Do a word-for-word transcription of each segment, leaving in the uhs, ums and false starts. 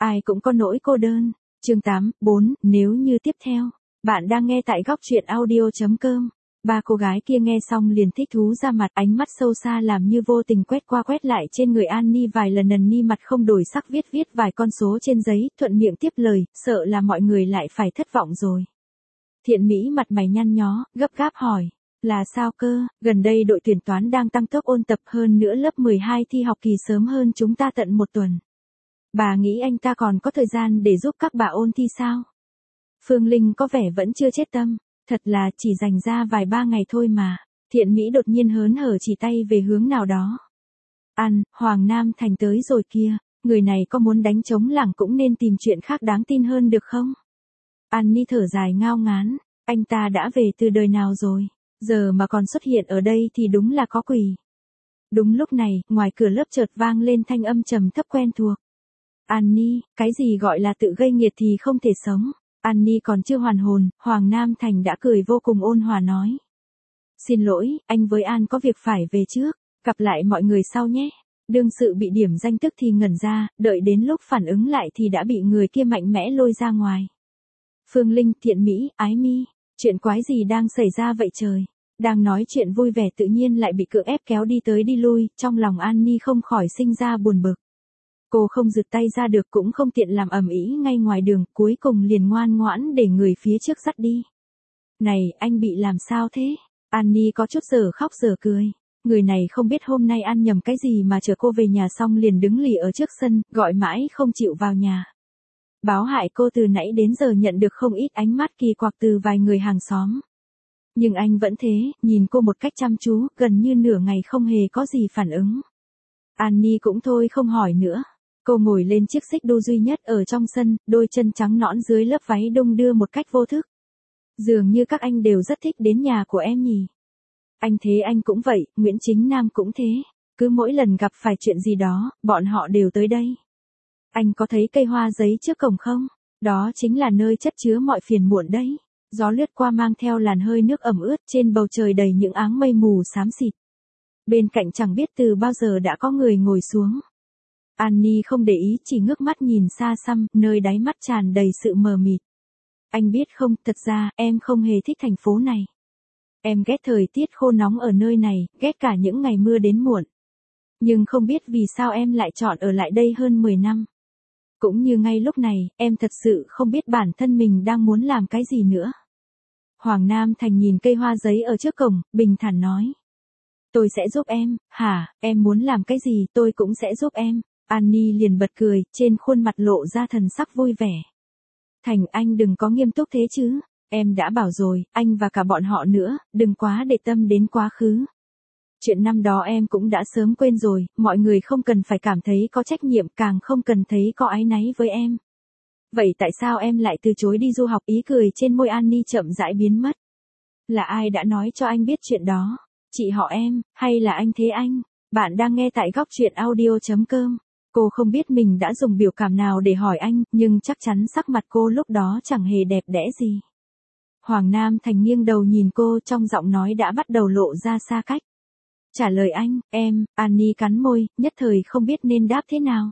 Ai cũng có nỗi cô đơn. Chương tám, bốn, nếu như tiếp theo. Bạn đang nghe tại góc truyện audio chấm com. Ba cô gái kia nghe xong liền thích thú ra mặt, ánh mắt sâu xa làm như vô tình quét qua quét lại trên người An Ni vài lần. Nần Ni mặt không đổi sắc viết viết vài con số trên giấy, thuận miệng tiếp lời, sợ là mọi người lại phải thất vọng rồi. Thiện Mỹ mặt mày nhăn nhó, gấp gáp hỏi. Là sao cơ, gần đây đội tuyển toán đang tăng tốc ôn tập, hơn nữa lớp mười hai thi học kỳ sớm hơn chúng ta tận một tuần. Bà nghĩ anh ta còn có thời gian để giúp các bà ôn thi sao? Phương Linh có vẻ vẫn chưa chết tâm, thật là chỉ dành ra vài ba ngày thôi mà. Thiện Mỹ đột nhiên hớn hở chỉ tay về hướng nào đó. An, Hoàng Nam Thành tới rồi kia, người này có muốn đánh trống lảng cũng nên tìm chuyện khác đáng tin hơn được không? An Ni thở dài ngao ngán, anh ta đã về từ đời nào rồi, giờ mà còn xuất hiện ở đây thì đúng là có quỷ. Đúng lúc này, ngoài cửa lớp chợt vang lên thanh âm trầm thấp quen thuộc. An Ni, cái gì gọi là tự gây nghiệt thì không thể sống. An Ni còn chưa hoàn hồn, Hoàng Nam Thành đã cười vô cùng ôn hòa nói. Xin lỗi, anh với An có việc phải về trước, gặp lại mọi người sau nhé. Đương sự bị điểm danh tức thì ngẩn ra, đợi đến lúc phản ứng lại thì đã bị người kia mạnh mẽ lôi ra ngoài. Phương Linh, Thiện Mỹ, Ái Mi, chuyện quái gì đang xảy ra vậy trời? Đang nói chuyện vui vẻ tự nhiên lại bị cưỡng ép kéo đi tới đi lui, trong lòng An Ni không khỏi sinh ra buồn bực. Cô không giựt tay ra được cũng không tiện làm ầm ĩ ngay ngoài đường, cuối cùng liền ngoan ngoãn để người phía trước dắt đi. Này, anh bị làm sao thế? An Ni có chút giờ khóc giờ cười. Người này không biết hôm nay ăn nhầm cái gì mà chở cô về nhà xong liền đứng lì ở trước sân, gọi mãi không chịu vào nhà. Báo hại cô từ nãy đến giờ nhận được không ít ánh mắt kỳ quặc từ vài người hàng xóm. Nhưng anh vẫn thế, nhìn cô một cách chăm chú, gần như nửa ngày không hề có gì phản ứng. An Ni cũng thôi không hỏi nữa. Cô ngồi lên chiếc xích đu duy nhất ở trong sân, đôi chân trắng nõn dưới lớp váy đung đưa một cách vô thức. Dường như các anh đều rất thích đến nhà của em nhỉ. Anh thế anh cũng vậy, Nguyễn Chính Nam cũng thế. Cứ mỗi lần gặp phải chuyện gì đó, bọn họ đều tới đây. Anh có thấy cây hoa giấy trước cổng không? Đó chính là nơi chất chứa mọi phiền muộn đấy. Gió lướt qua mang theo làn hơi nước ẩm ướt, trên bầu trời đầy những áng mây mù xám xịt. Bên cạnh chẳng biết từ bao giờ đã có người ngồi xuống. An Ni không để ý, chỉ ngước mắt nhìn xa xăm, nơi đáy mắt tràn đầy sự mờ mịt. Anh biết không, thật ra, em không hề thích thành phố này. Em ghét thời tiết khô nóng ở nơi này, ghét cả những ngày mưa đến muộn. Nhưng không biết vì sao em lại chọn ở lại đây hơn mười năm. Cũng như ngay lúc này, em thật sự không biết bản thân mình đang muốn làm cái gì nữa. Hoàng Nam Thành nhìn cây hoa giấy ở trước cổng, bình thản nói. Tôi sẽ giúp em, hả, em muốn làm cái gì tôi cũng sẽ giúp em. An Ni liền bật cười, trên khuôn mặt lộ ra thần sắc vui vẻ. Thành, anh đừng có nghiêm túc thế chứ, em đã bảo rồi, anh và cả bọn họ nữa, đừng quá để tâm đến quá khứ. Chuyện năm đó em cũng đã sớm quên rồi, mọi người không cần phải cảm thấy có trách nhiệm, càng không cần thấy có áy náy với em. Vậy tại sao em lại từ chối đi du học? Ý cười trên môi An Ni chậm rãi biến mất. Là ai đã nói cho anh biết chuyện đó? Chị họ em, hay là anh thế anh? Bạn đang nghe tại góc truyện audio chấm com. Cô không biết mình đã dùng biểu cảm nào để hỏi anh, nhưng chắc chắn sắc mặt cô lúc đó chẳng hề đẹp đẽ gì. Hoàng Nam Thành nghiêng đầu nhìn cô, trong giọng nói đã bắt đầu lộ ra xa cách. Trả lời anh, em, An Ni cắn môi, nhất thời không biết nên đáp thế nào.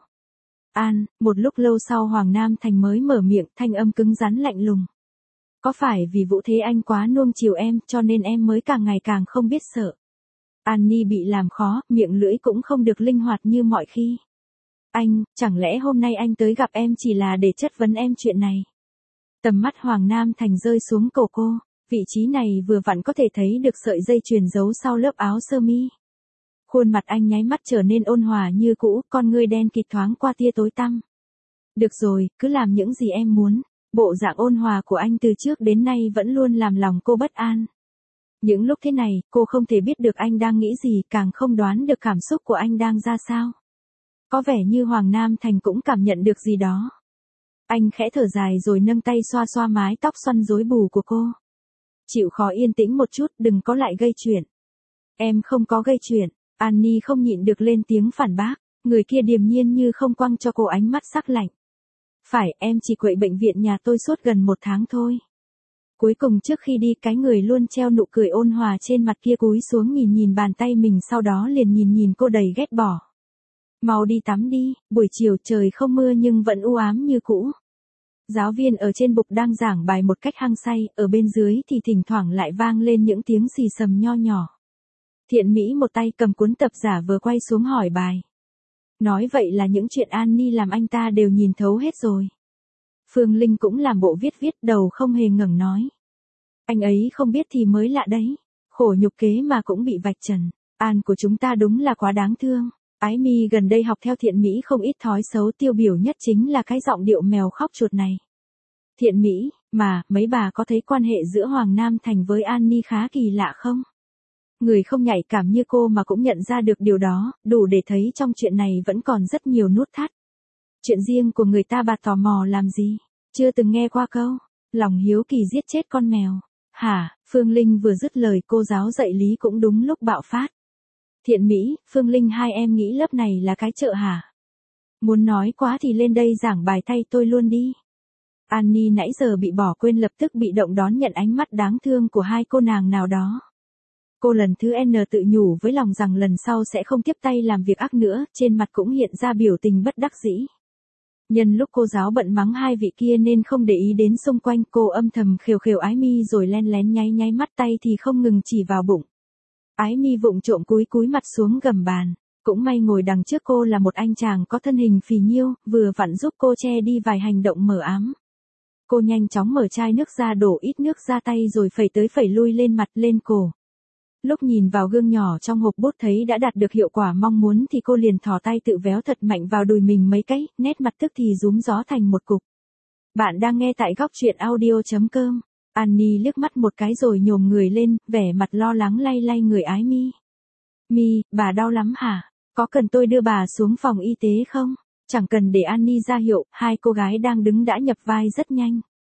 An, một lúc lâu sau Hoàng Nam Thành mới mở miệng, thanh âm cứng rắn lạnh lùng. Có phải vì Vũ Thế Anh quá nuông chiều em, cho nên em mới càng ngày càng không biết sợ? An Ni bị làm khó, miệng lưỡi cũng không được linh hoạt như mọi khi. Anh, chẳng lẽ hôm nay anh tới gặp em chỉ là để chất vấn em chuyện này? Tầm mắt Hoàng Nam Thành rơi xuống cổ cô, vị trí này vừa vặn có thể thấy được sợi dây chuyền giấu sau lớp áo sơ mi. Khuôn mặt anh nháy mắt trở nên ôn hòa như cũ, con ngươi đen kịt thoáng qua tia tối tăm. Được rồi, cứ làm những gì em muốn. Bộ dạng ôn hòa của anh từ trước đến nay vẫn luôn làm lòng cô bất an. Những lúc thế này, cô không thể biết được anh đang nghĩ gì, càng không đoán được cảm xúc của anh đang ra sao. Có vẻ như Hoàng Nam Thành cũng cảm nhận được gì đó. Anh khẽ thở dài rồi nâng tay xoa xoa mái tóc xoăn rối bù của cô. Chịu khó yên tĩnh một chút, đừng có lại gây chuyện. Em không có gây chuyện. An Ni không nhịn được lên tiếng phản bác. Người kia điềm nhiên như không quăng cho cô ánh mắt sắc lạnh. Phải, em chỉ quậy bệnh viện nhà tôi suốt gần một tháng thôi. Cuối cùng trước khi đi, cái người luôn treo nụ cười ôn hòa trên mặt kia cúi xuống nhìn nhìn bàn tay mình, sau đó liền nhìn nhìn cô đầy ghét bỏ. Mau đi tắm đi, buổi chiều trời không mưa nhưng vẫn u ám như cũ. Giáo viên ở trên bục đang giảng bài một cách hăng say, ở bên dưới thì thỉnh thoảng lại vang lên những tiếng xì xầm nho nhỏ. Thiện Mỹ một tay cầm cuốn tập giả vừa quay xuống hỏi bài. Nói vậy là những chuyện An Ni làm anh ta đều nhìn thấu hết rồi. Phương Linh cũng làm bộ viết viết đầu không hề ngẩng nói. Anh ấy không biết thì mới lạ đấy. Khổ nhục kế mà cũng bị vạch trần. An của chúng ta đúng là quá đáng thương. Ái Mi gần đây học theo Thiện Mỹ không ít thói xấu, tiêu biểu nhất chính là cái giọng điệu mèo khóc chuột này. Thiện Mỹ, mà, mấy bà có thấy quan hệ giữa Hoàng Nam Thành với An Ni khá kỳ lạ không? Người không nhạy cảm như cô mà cũng nhận ra được điều đó, đủ để thấy trong chuyện này vẫn còn rất nhiều nút thắt. Chuyện riêng của người ta bà tò mò làm gì? Chưa từng nghe qua câu, lòng hiếu kỳ giết chết con mèo. Hả, Phương Linh vừa dứt lời cô giáo dạy lý cũng đúng lúc bạo phát. Thiện Mỹ, Phương Linh hai em nghĩ lớp này là cái chợ hả? Muốn nói quá thì lên đây giảng bài thay tôi luôn đi. An Ni nãy giờ bị bỏ quên lập tức bị động đón nhận ánh mắt đáng thương của hai cô nàng nào đó. Cô lần thứ N tự nhủ với lòng rằng lần sau sẽ không tiếp tay làm việc ác nữa, trên mặt cũng hiện ra biểu tình bất đắc dĩ. Nhân lúc cô giáo bận mắng hai vị kia nên không để ý đến xung quanh, cô âm thầm khều khều Ái Mi rồi len lén nháy nháy mắt, tay thì không ngừng chỉ vào bụng. Ái Mi vụng trộm cúi cúi mặt xuống gầm bàn. Cũng may ngồi đằng trước cô là một anh chàng có thân hình phì nhiêu, vừa vặn giúp cô che đi vài hành động mờ ám. Cô nhanh chóng mở chai nước ra đổ ít nước ra tay rồi phẩy tới phẩy lui lên mặt lên cổ. Lúc nhìn vào gương nhỏ trong hộp bút thấy đã đạt được hiệu quả mong muốn thì cô liền thò tay tự véo thật mạnh vào đùi mình mấy cái, nét mặt tức thì rúm gió thành một cục. Bạn đang nghe tại góc truyện audio chấm com. An Ni liếc mắt một cái rồi nhổm người lên, vẻ mặt lo lắng lay lay người Ái Mi. Mi, bà đau lắm hả? Có cần tôi đưa bà xuống phòng y tế không? Chẳng cần để An Ni ra hiệu, hai cô gái đang đứng đã nhập vai rất nhanh.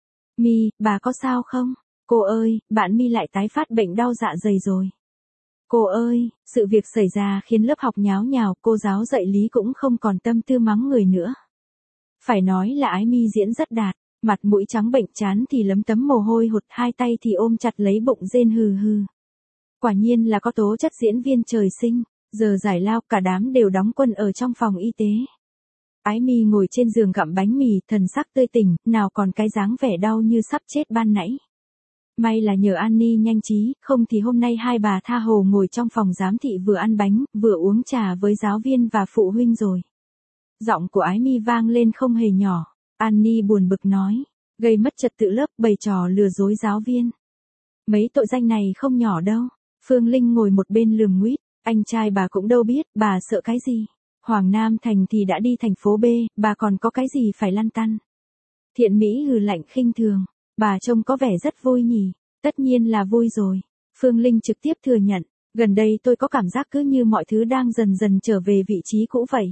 Mi, bà có sao không? Cô ơi, bạn Mi lại tái phát bệnh đau dạ dày rồi. Cô ơi, sự việc xảy ra khiến lớp học nháo nhào, cô giáo dạy lý cũng không còn tâm tư mắng người nữa. Phải nói là Ái Mi diễn rất đạt, mặt mũi trắng bệnh, trán thì lấm tấm mồ hôi hột, hai tay thì ôm chặt lấy bụng rên hừ hừ. Quả nhiên là có tố chất diễn viên trời sinh. Giờ giải lao cả đám đều đóng quân ở trong phòng y tế. Ái Mi ngồi trên giường gặm bánh mì, thần sắc tươi tỉnh, nào còn cái dáng vẻ đau như sắp chết ban nãy. May là nhờ An Ni nhanh trí, không thì hôm nay hai bà tha hồ ngồi trong phòng giám thị vừa ăn bánh, vừa uống trà với giáo viên và phụ huynh rồi. Giọng của Ái Mi vang lên không hề nhỏ. An Ni buồn bực nói, gây mất trật tự lớp, bày trò lừa dối giáo viên. Mấy tội danh này không nhỏ đâu. Phương Linh ngồi một bên lườm nguýt. Anh trai bà cũng đâu biết, bà sợ cái gì. Hoàng Nam Thành thì đã đi thành phố B, bà còn có cái gì phải lăn tăn. Thiện Mỹ hừ lạnh khinh thường, bà trông có vẻ rất vui nhỉ. Tất nhiên là vui rồi. Phương Linh trực tiếp thừa nhận, gần đây tôi có cảm giác cứ như mọi thứ đang dần dần trở về vị trí cũ vậy.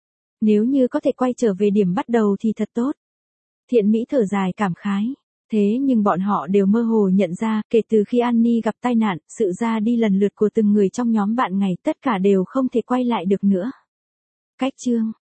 Nếu như có thể quay trở về điểm bắt đầu thì thật tốt. Thiện Mỹ thở dài cảm khái. Thế nhưng bọn họ đều mơ hồ nhận ra, kể từ khi An Ni gặp tai nạn, sự ra đi lần lượt của từng người trong nhóm bạn ngày tất cả đều không thể quay lại được nữa. Cách chương